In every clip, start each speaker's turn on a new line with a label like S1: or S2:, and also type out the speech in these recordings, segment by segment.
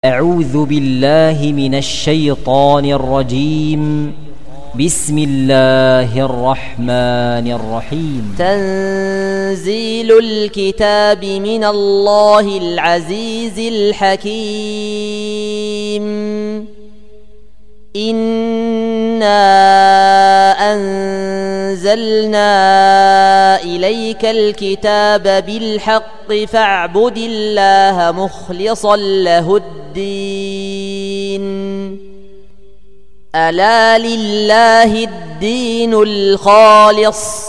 S1: أعوذ بالله من الشيطان الرجيم. بسم الله الرحمن الرحيم.
S2: تنزيل الكتاب من الله العزيز الحكيم. إنا أنزلنا إليك الكتاب بالحق فاعبد الله مخلصا له الدين. ألا لله الدين الخالص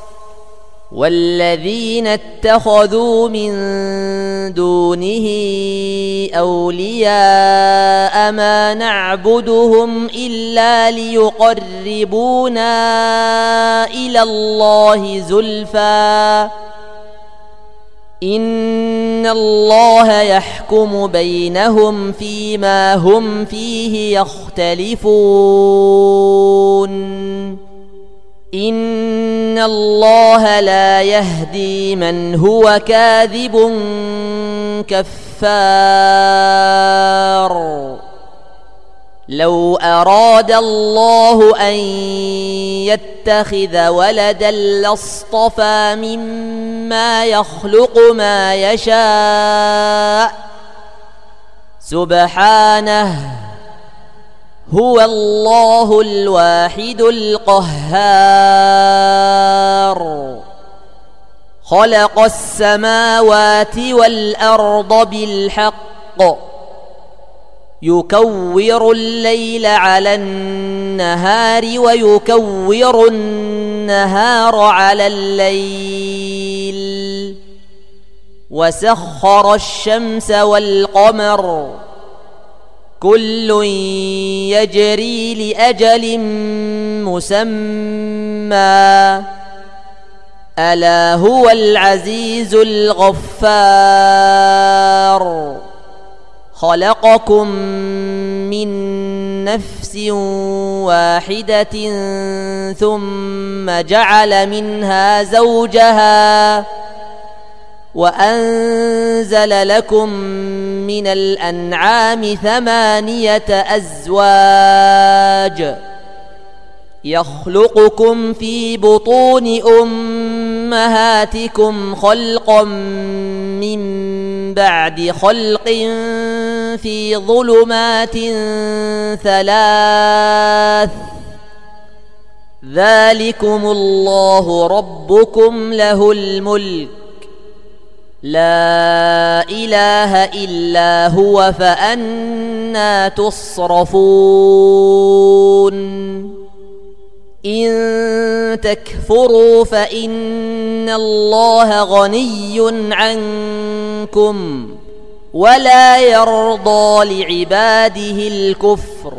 S2: والذين اتخذوا من دونه أولياء ما نعبدهم إلا ليقربونا إلى الله زلفى إن الله يحكم بينهم فيما هم فيه يختلفون. إن الله لا يهدي من هو كاذب كفار. لو أراد الله أن يتخذ ولدا لاصطفى مما يخلق ما يشاء سبحانه هو الله الواحد القهار. خلق السماوات والأرض بالحق يكور الليل على النهار ويكور النهار على الليل وسخر الشمس والقمر كل يجري لأجل مسمى ألا هو العزيز الغفار. خلقكم من نفس واحدة ثم جعل منها زوجها وأنزل لكم من الأنعام 8 أزواج يخلقكم في بطون أمهاتكم خلقا من بعد خلق في ظلمات 3 ذلكم الله ربكم له الملك لا إله إلا هو فأنى تصرفون. إن تكفروا فإن الله غني عنكم ولا يرضى لعباده الكفر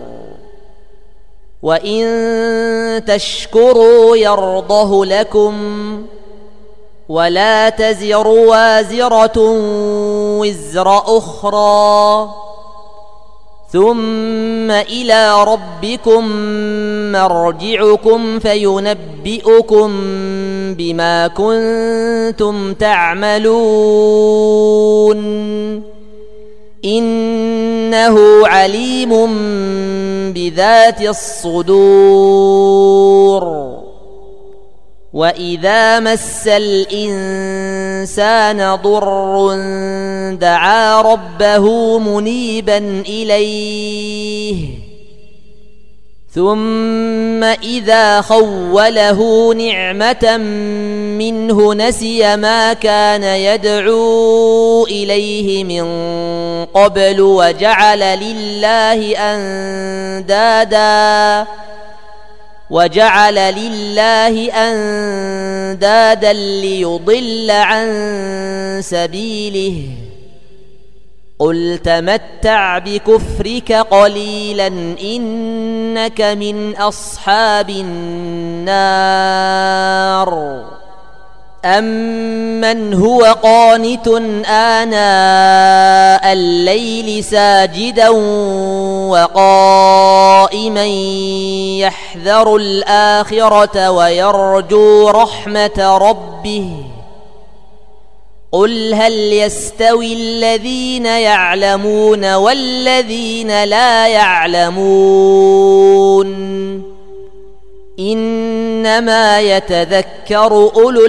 S2: وإن تشكروا يرضه لكم ولا تزر وازرة وزر أخرى ثم إلى ربكم مرجعكم فينبئكم بما كنتم تعملون. إنه عليم بذات الصدور. وإذا مس الإنسان ضر دعا ربه منيبا إليه ثم إذا خوله نعمة منه نسي ما كان يدعو إليه من قبل وجعل لله أندادا ليضل عن سبيله. قل تمتع بكفرك قليلا إنك من أصحاب النار. أمن هو قانت آناء الليل ساجدا وقائما يحذر الآخرة ويرجو رحمة ربه قل هل يستوي الذين يعلمون والذين لا يعلمون إنما يتذكر أولو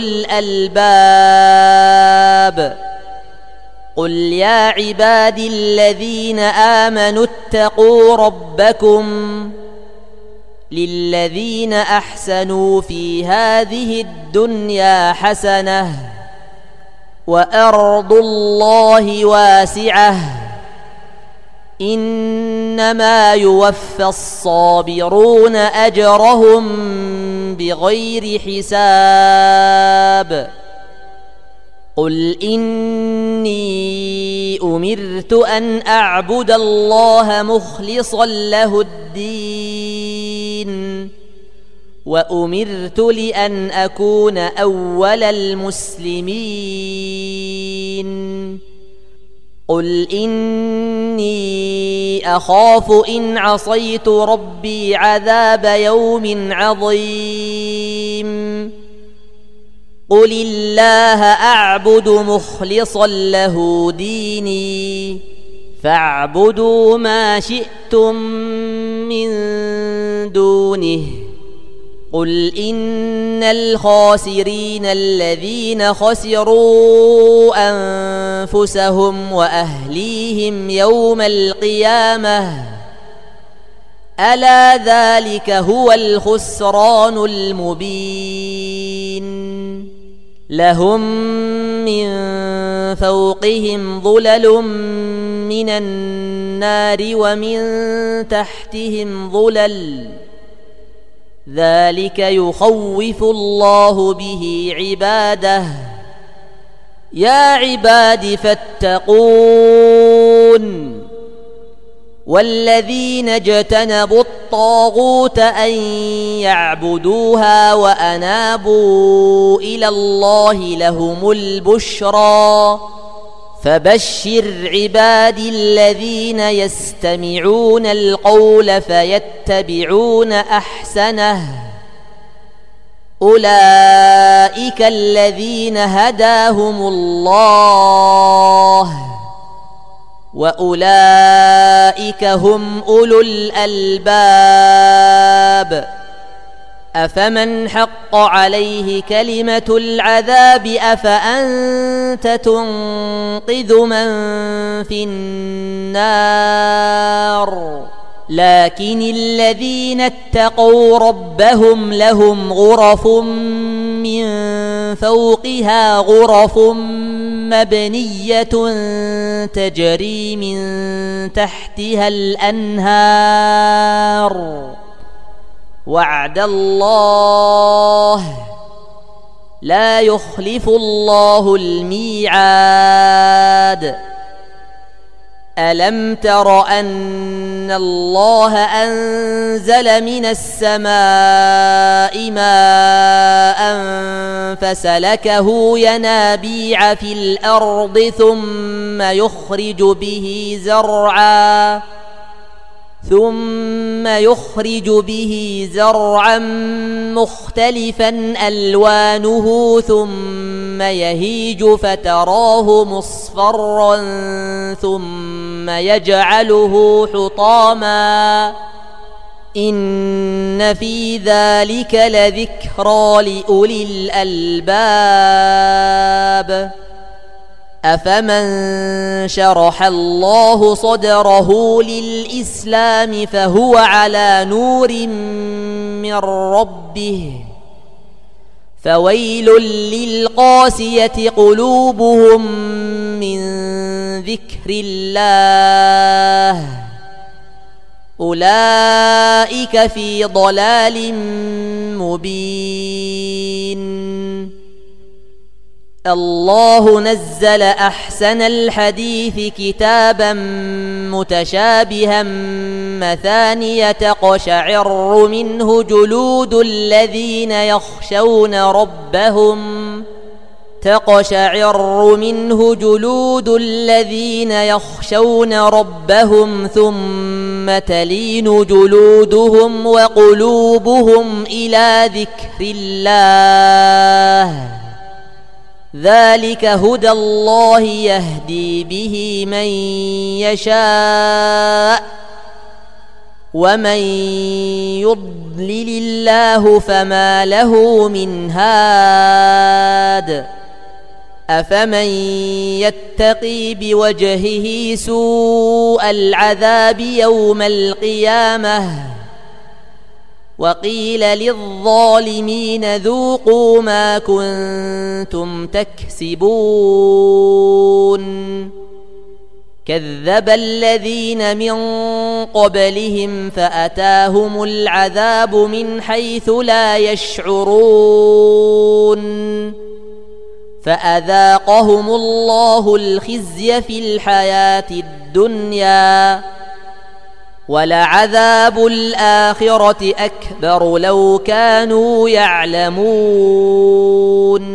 S2: الألباب قل يا عبادي الذين آمنوا اتقوا ربكم للذين أحسنوا في هذه الدنيا حسنة وأرض الله واسعة إنما يوفى الصابرون أجرهم بغير حساب قل إني أمرت أن أعبد الله مخلصا له الدين وأمرت لأن أكون أول المسلمين قل إني أخاف إن عصيت ربي عذاب يوم عظيم قل الله أعبد مخلصا له ديني فاعبدوا ما شئتم من دونه قل إن الخاسرين الذين خسروا أنفسهم وأهليهم يوم القيامة ألا ذلك هو الخسران المبين لهم من فوقهم ظلل من النار ومن تحتهم ظلل ذلك يخوف الله به عباده يا عباد فاتقون والذين اجتنبوا الطاغوت أن يعبدوها وأنابوا إلى الله لهم البشرى فبشر عبادي الذين يستمعون القول فيتبعون أحسنه أولئك الذين هداهم الله وأولئك هم أولو الألباب أفمن حق عليه كلمة العذاب أفأنت تنقذ من في النار لكن الذين اتقوا ربهم لهم غرف من فوقها غرف مبنية تجري من تحتها الأنهار وعد الله لا يخلف الله الميعاد ألم تر أن الله أنزل من السماء ماء فسلكه ينابيع في الأرض ثم يخرج به زرعا مختلفا ألوانه ثم يهيج فتراه مصفرا ثم يجعله حطاما إن في ذلك لذكرى لأولي الألباب أفمن شرح الله صدره للإسلام فهو على نور من ربه فويل للقاسية قلوبهم من ذكر الله أولئك في ضلال مبين الله نزل أحسن الحديث كتابا متشابها مثانية تقشعر منه جلود الذين يخشون ربهم ثم تلين جلودهم وقلوبهم إلى ذكر الله ذلك هدى الله يهدي به من يشاء ومن يضلل الله فما له من هاد أفمن يتقي بوجهه سوء العذاب يوم القيامة وقيل للظالمين ذوقوا ما كنتم تكسبون كذب الذين من قبلهم فأتاهم العذاب من حيث لا يشعرون فأذاقهم الله الخزي في الحياة الدنيا ولعذاب الآخرة أكبر لو كانوا يعلمون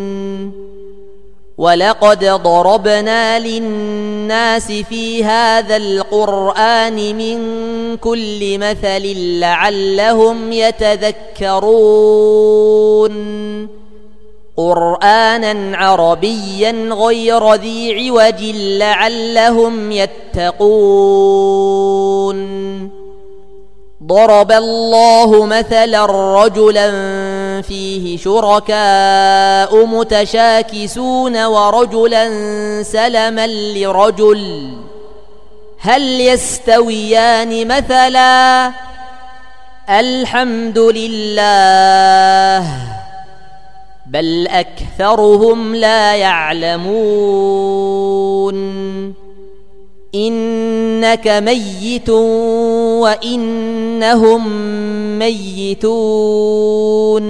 S2: ولقد ضربنا للناس في هذا القرآن من كل مثل لعلهم يتذكرون قرآنا عربيا غير ذي عوج لعلهم يتقون ضرب الله مثلا رجلا فيه شركاء متشاكسون ورجلا سلما لرجل هل يستويان مثلا الحمد لله بل أكثرهم لا يعلمون إنك ميت وإنهم ميتون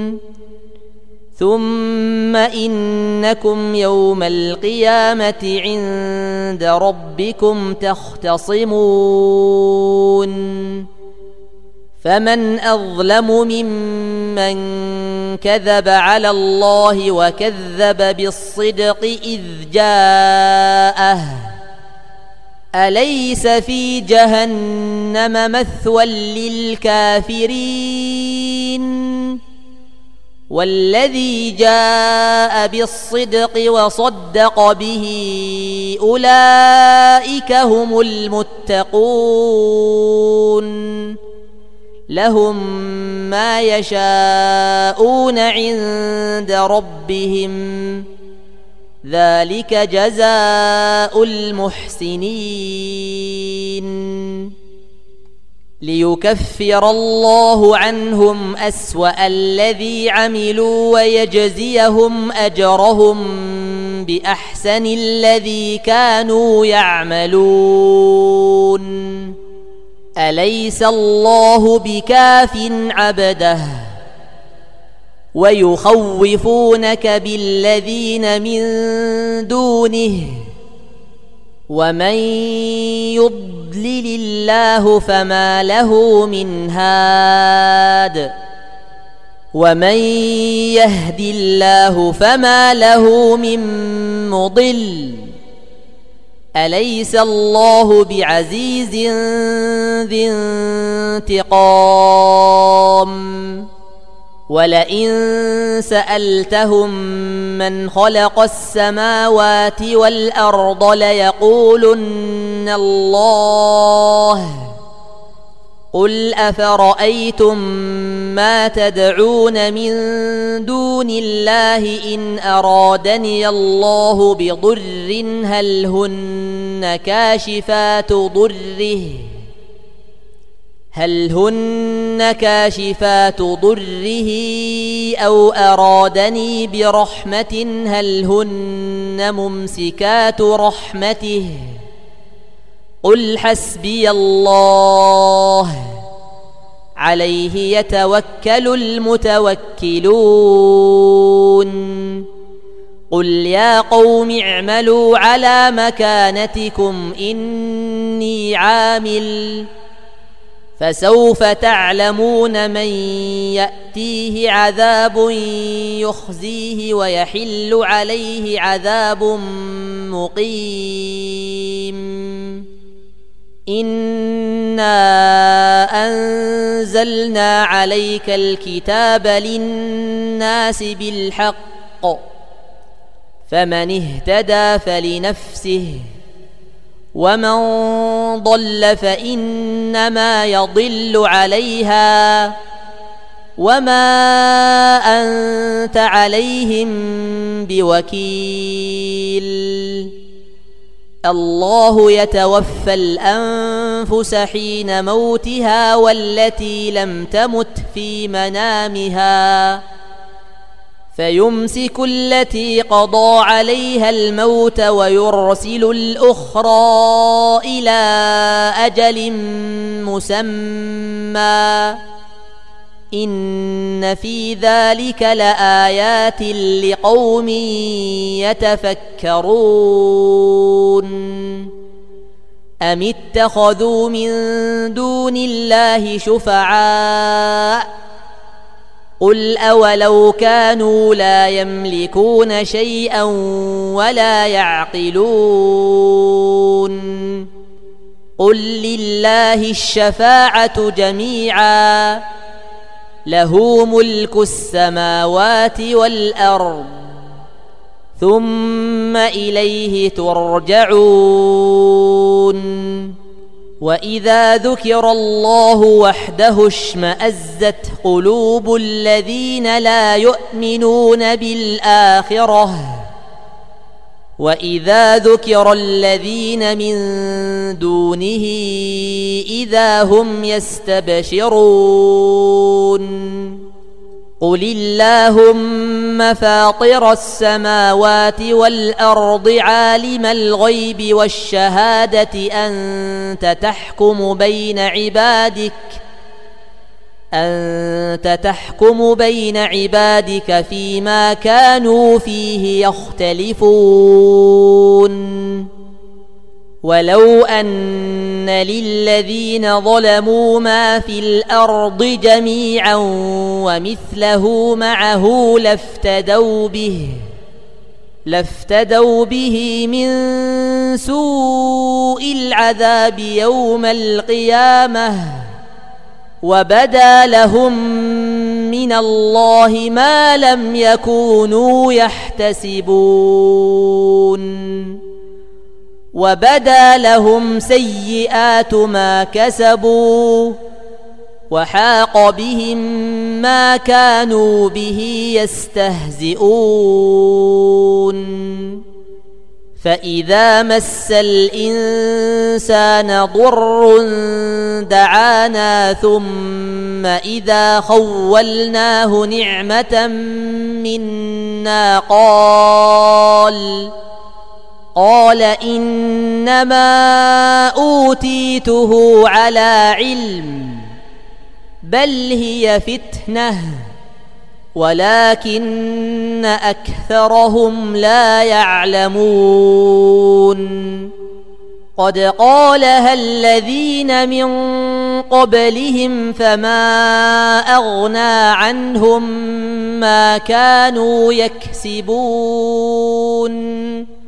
S2: ثم إنكم يوم القيامة عند ربكم تختصمون فمن أظلم ممن كذب على الله وكذب بالصدق إذ جاءه أليس في جهنم مثوى للكافرين والذي جاء بالصدق وصدق به أولئك هم المتقون لهم ما يشاءون عند ربهم ذلك جزاء المحسنين ليكفر الله عنهم أسوأ الذي عملوا ويجزيهم أجرهم بأحسن الذي كانوا يعملون أليس الله بكاف عبده ويخوفونك بالذين من دونه ومن يضلل الله فما له من هاد ومن يهد الله فما له من مضل أليس الله بعزيز ذي انتقام ولئن سألتهم من خلق السماوات والأرض ليقولن الله قل أفرأيتم ما تدعون من دون الله إن أرادني الله بضر هل هن كاشفات ضره أو أرادني برحمة هل هن ممسكات رحمته قل حسبي الله عليه يتوكل المتوكلون قل يا قوم اعملوا على مكانتكم إني عامل فسوف تعلمون من يأتيه عذاب يخزيه ويحل عليه عذاب مقيم إنا أنزلنا عليك الكتاب للناس بالحق فمن اهتدى فلنفسه ومن ضل فإنما يضل عليها وما أنت عليهم بوكيل. الله يتوفى الأنفس حين موتها والتي لم تمت في منامها فيمسك التي قضى عليها الموت ويرسل الأخرى إلى أجل مسمى إن في ذلك لآيات لقوم يتفكرون. أم اتخذوا من دون الله شفعاء قل أولو كانوا لا يملكون شيئا ولا يعقلون قل لله الشفاعة جميعا له ملك السماوات والأرض ثم إليه ترجعون. وإذا ذكر الله وحده اشمأزت قلوب الذين لا يؤمنون بالآخرة وإذا ذكر الذين من دونه إذا هم يستبشرون. قل اللهم فاطر السماوات والأرض عالم الغيب والشهادة أنت تحكم بين عبادك فيما كانوا فيه يختلفون. ولو أن للذين ظلموا ما في الأرض جميعا ومثله معه لافتدوا به من سوء العذاب يوم القيامة وبدا لهم من الله ما لم يكونوا يحتسبون. وبدا لهم سيئات ما كسبوا وحاق بهم ما كانوا به يستهزئون. فإذا مس الإنسان ضر دعانا ثم إذا خولناه نعمة منا قال إنما أوتيته على علم بل هي فتنة ولكن أكثرهم لا يعلمون. قد قالها الذين من قبلهم فما أغنى عنهم ما كانوا يكسبون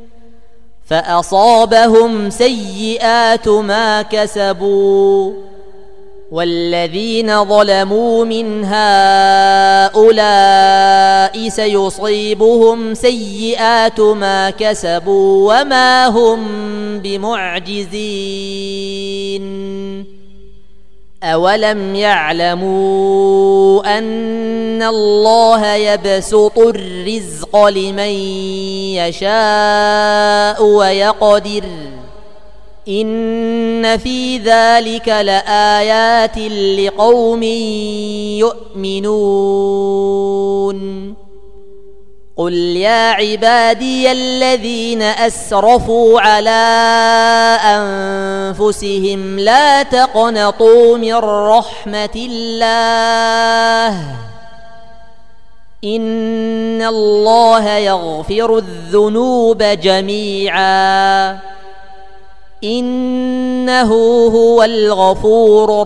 S2: فأصابهم سيئات ما كسبوا والذين ظلموا من هؤلاء سيصيبهم سيئات ما كسبوا وما هم بمعجزين. أولم يعلموا أن الله يبسط الرزق لمن يشاء ويقدر إن في ذلك لآيات لقوم يؤمنون. قل يا عبادي الذين أسرفوا على أنفسهم لا تقنطوا من رحمة الله إن الله يغفر الذنوب جميعا إنه هو الغفور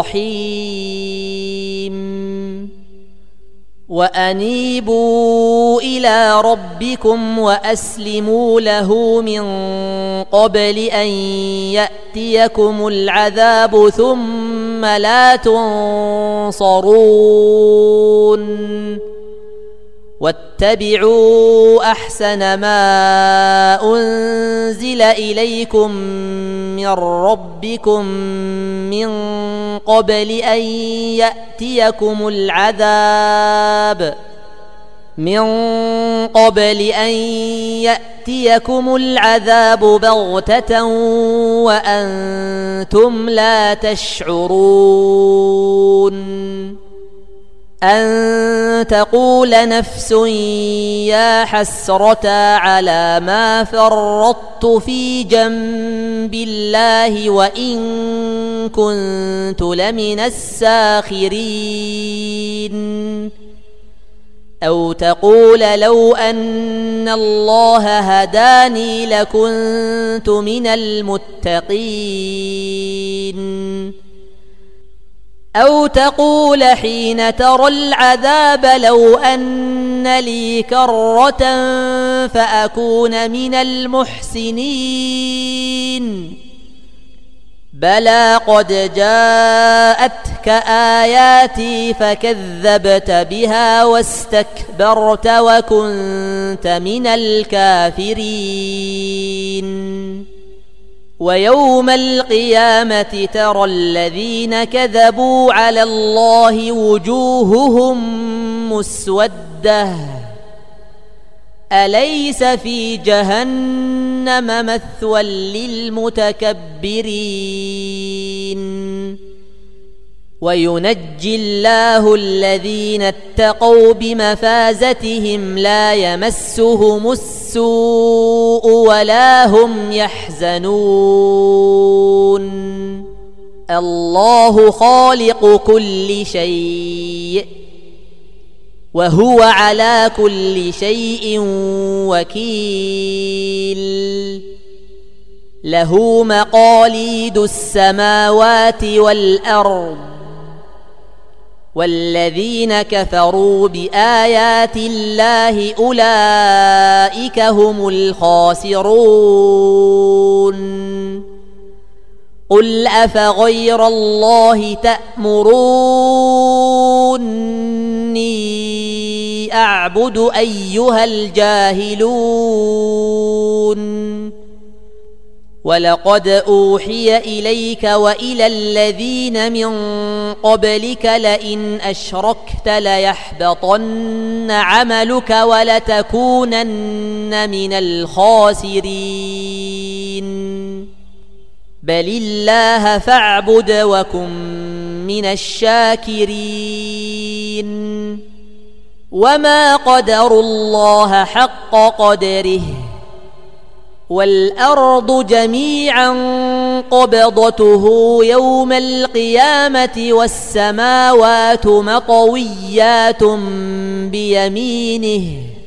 S2: الرحيم. وأنيبوا إلى ربكم وأسلموا له من قبل أن يأتيكم العذاب ثم لا تنصرون. واتبعوا أحسن ما أنزل إليكم من ربكم من قبل أن يأتيكم العذاب بغتة وأنتم لا تشعرون أن تقول نفس يا حسرة على ما فرطت في جنب الله وإن كنت لمن الساخرين أو تقول لو أن الله هداني لكنت من المتقين أو تقول حين ترى العذاب لو أن لي كرة فأكون من المحسنين بلى قد جاءتك آياتي فكذبت بها واستكبرت وكنت من الكافرين ويوم القيامة ترى الذين كذبوا على الله وجوههم مسودة أليس في جهنم مثوى للمتكبرين وينجي الله الذين اتقوا بمفازتهم لا يمسهم السوء ولا هم يحزنون الله خالق كل شيء وهو على كل شيء وكيل له مقاليد السماوات والأرض والذين كفروا بآيات الله أولئك هم الخاسرون قل أفغير الله تأمروني أعبد أيها الجاهلون ولقد أوحي إليك وإلى الذين من قبلك لئن أشركت ليحبطن عملك ولتكونن من الخاسرين بل الله فاعبد وكن من الشاكرين وما قدروا الله حق قدره والأرض جميعا قبضته يوم القيامة والسماوات مطويات بيمينه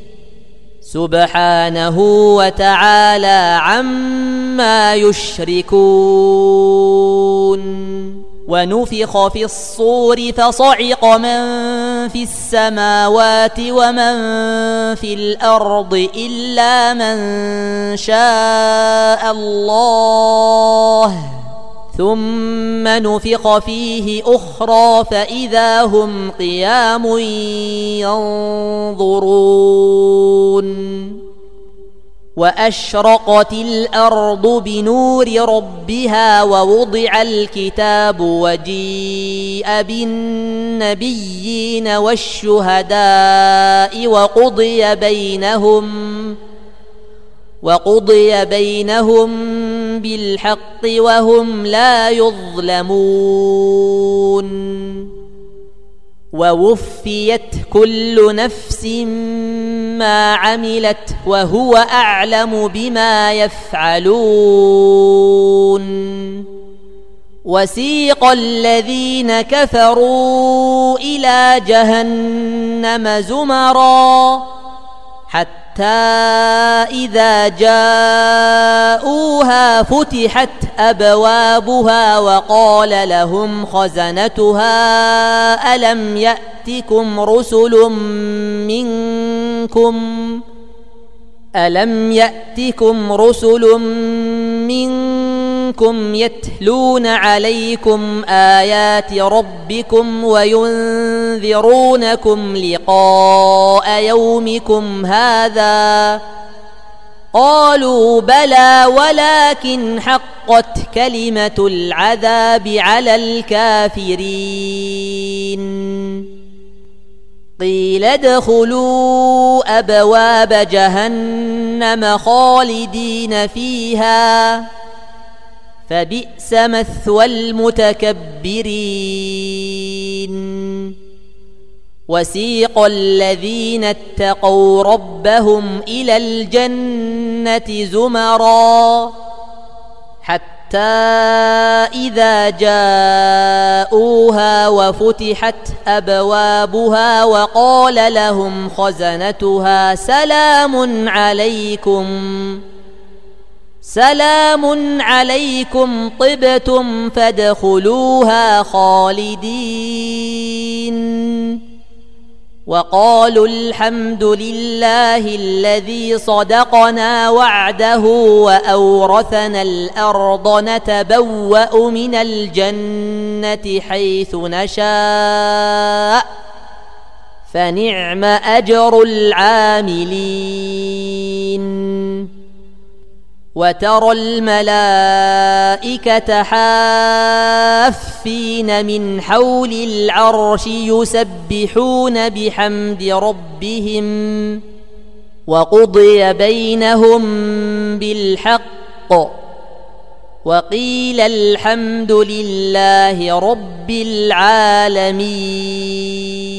S2: سبحانه وتعالى عما يشركون ونفخ في الصور فصعق من في السماوات ومن في الأرض إلا من شاء الله ثم نفخ فيه أخرى فإذا هم قيام ينظرون وأشرقت الأرض بنور ربها ووضع الكتاب وجيء بالنبيين والشهداء وقضي بينهم بالحق وهم لا يظلمون ووفيت كل نفس ما عملت وهو أعلم بما يفعلون وسيق الذين كفروا إلى جهنم زمرا حتى إذا جاءوها فتحت أبوابها وقال لهم خزنتها ألم يأتكم رسل منكم يتلون عليكم آيات ربكم وينذرونكم ينذرونكم لقاء يومكم هذا قالوا بلى ولكن حقت كلمة العذاب على الكافرين قيل ادخلوا أبواب جهنم خالدين فيها فبئس مثوى المتكبرين وسيق الذين اتقوا ربهم إلى الجنة زمرا حتى إذا جاءوها وفتحت أبوابها وقال لهم خزنتها سلام عليكم طبتم فادخلوها خالدين وقالوا الحمد لله الذي صدقنا وعده وأورثنا الأرض نتبوأ من الجنة حيث نشاء فنعم أجر العاملين وترى الملائكة حافين من حول العرش يسبحون بحمد ربهم وقضي بينهم بالحق وقيل الحمد لله رب العالمين.